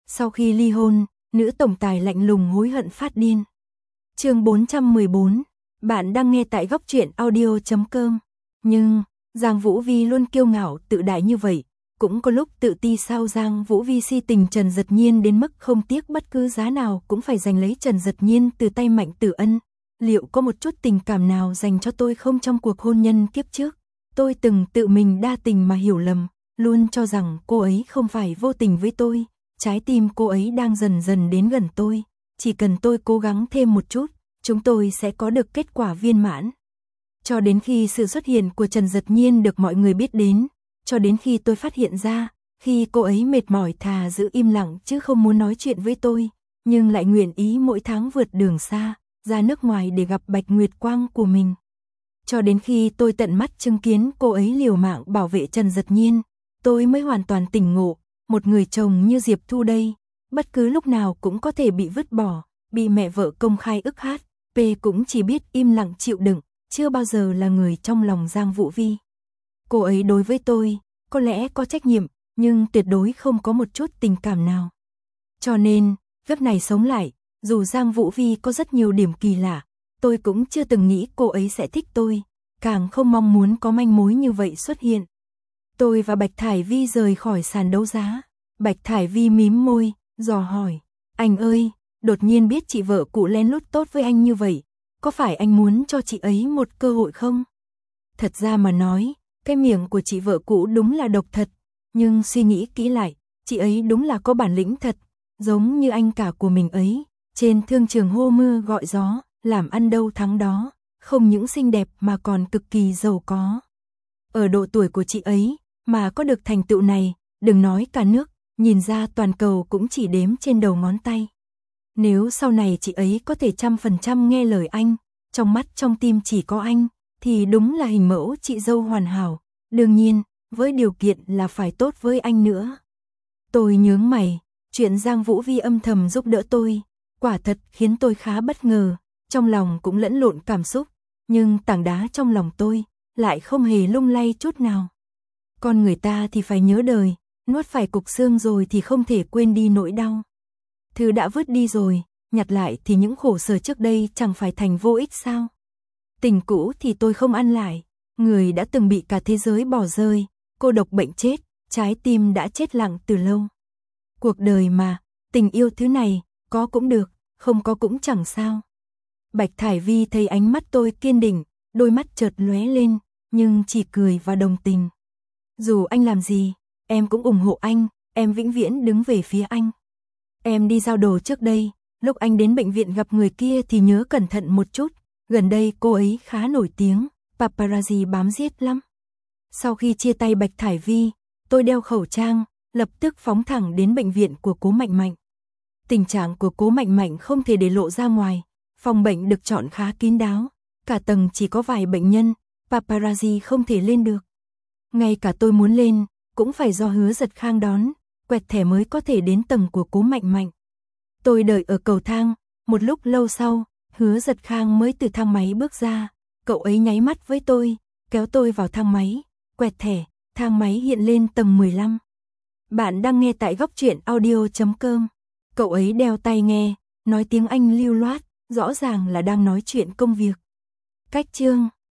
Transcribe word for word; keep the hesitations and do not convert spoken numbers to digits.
Sau khi ly hôn, nữ tổng tài lạnh lùng hối hận phát điên. Chương bốn trăm mười bốn, bạn đang nghe tại góc truyện audio chấm com. Nhưng, Giang Vũ Vi luôn kiêu ngạo tự đại như vậy, cũng có lúc tự ti sao? Giang Vũ Vi si tình Trần Dật Nhiên đến mức không tiếc bất cứ giá nào cũng phải giành lấy Trần Dật Nhiên từ tay Mạnh Tử Ân. Liệu có một chút tình cảm nào dành cho tôi không trong cuộc hôn nhân kiếp trước? Tôi từng tự mình đa tình mà hiểu lầm, luôn cho rằng cô ấy không phải vô tình với tôi, trái tim cô ấy đang dần dần đến gần tôi, chỉ cần tôi cố gắng thêm một chút, chúng tôi sẽ có được kết quả viên mãn. Cho đến khi sự xuất hiện của Trần Dật Nhiên được mọi người biết đến, cho đến khi tôi phát hiện ra, khi cô ấy mệt mỏi thà giữ im lặng chứ không muốn nói chuyện với tôi, nhưng lại nguyện ý mỗi tháng vượt đường xa, ra nước ngoài để gặp Bạch Nguyệt Quang của mình. Cho đến khi tôi tận mắt chứng kiến cô ấy liều mạng bảo vệ Trần Dật Nhiên, tôi mới hoàn toàn tỉnh ngộ, một người chồng như Diệp Thu đây, bất cứ lúc nào cũng có thể bị vứt bỏ, bị mẹ vợ công khai ức hát, P cũng chỉ biết im lặng chịu đựng, chưa bao giờ là người trong lòng Giang Vũ Vi. Cô ấy đối với tôi, có lẽ có trách nhiệm, nhưng tuyệt đối không có một chút tình cảm nào. Cho nên, gấp này sống lại, dù Giang Vũ Vi có rất nhiều điểm kỳ lạ, tôi cũng chưa từng nghĩ cô ấy sẽ thích tôi, càng không mong muốn có manh mối như vậy xuất hiện. Tôi và Bạch Thải Vi rời khỏi sàn đấu giá. Bạch Thải Vi mím môi, dò hỏi, anh ơi, đột nhiên biết chị vợ cũ lén lút tốt với anh như vậy, có phải anh muốn cho chị ấy một cơ hội không? Thật ra mà nói, cái miệng của chị vợ cũ đúng là độc thật, nhưng suy nghĩ kỹ lại, chị ấy đúng là có bản lĩnh thật, giống như anh cả của mình ấy, trên thương trường hô mưa gọi gió, làm ăn đâu thắng đó, không những xinh đẹp mà còn cực kỳ giàu có. Ở độ tuổi của chị ấy, mà có được thành tựu này, đừng nói cả nước, nhìn ra toàn cầu cũng chỉ đếm trên đầu ngón tay. Nếu sau này chị ấy có thể trăm phần trăm nghe lời anh, trong mắt trong tim chỉ có anh, thì đúng là hình mẫu chị dâu hoàn hảo, đương nhiên, với điều kiện là phải tốt với anh nữa. Tôi nhướng mày, chuyện Giang Vũ Vi âm thầm giúp đỡ tôi, quả thật khiến tôi khá bất ngờ, trong lòng cũng lẫn lộn cảm xúc, nhưng tảng đá trong lòng tôi lại không hề lung lay chút nào. Con người ta thì phải nhớ đời, nuốt phải cục xương rồi thì không thể quên đi nỗi đau. Thứ đã vứt đi rồi, nhặt lại thì những khổ sở trước đây chẳng phải thành vô ích sao? Tình cũ thì tôi không ăn lại, người đã từng bị cả thế giới bỏ rơi, cô độc bệnh chết, trái tim đã chết lặng từ lâu. Cuộc đời mà, tình yêu thứ này, có cũng được, không có cũng chẳng sao. Bạch Thải Vi thấy ánh mắt tôi kiên định, đôi mắt chợt lóe lên, nhưng chỉ cười và đồng tình. Dù anh làm gì, em cũng ủng hộ anh, em vĩnh viễn đứng về phía anh. Em đi giao đồ trước đây, lúc anh đến bệnh viện gặp người kia thì nhớ cẩn thận một chút, gần đây cô ấy khá nổi tiếng, paparazzi bám giết lắm. Sau khi chia tay Bạch Thải Vi, tôi đeo khẩu trang, lập tức phóng thẳng đến bệnh viện của Cố Mạnh Mạnh. Tình trạng của Cố Mạnh Mạnh không thể để lộ ra ngoài, phòng bệnh được chọn khá kín đáo, cả tầng chỉ có vài bệnh nhân, paparazzi không thể lên được. Ngay cả tôi muốn lên, cũng phải do Hứa Giật Khang đón, quẹt thẻ mới có thể đến tầng của Cố Mạnh Mạnh. Tôi đợi ở cầu thang, một lúc lâu sau, Hứa Giật Khang mới từ thang máy bước ra, cậu ấy nháy mắt với tôi, kéo tôi vào thang máy, quẹt thẻ, thang máy hiện lên tầng mười lăm. Bạn đang nghe tại góc truyện audio chấm com. Cậu ấy đeo tai nghe, nói tiếng Anh lưu loát, rõ ràng là đang nói chuyện công việc. Cách chương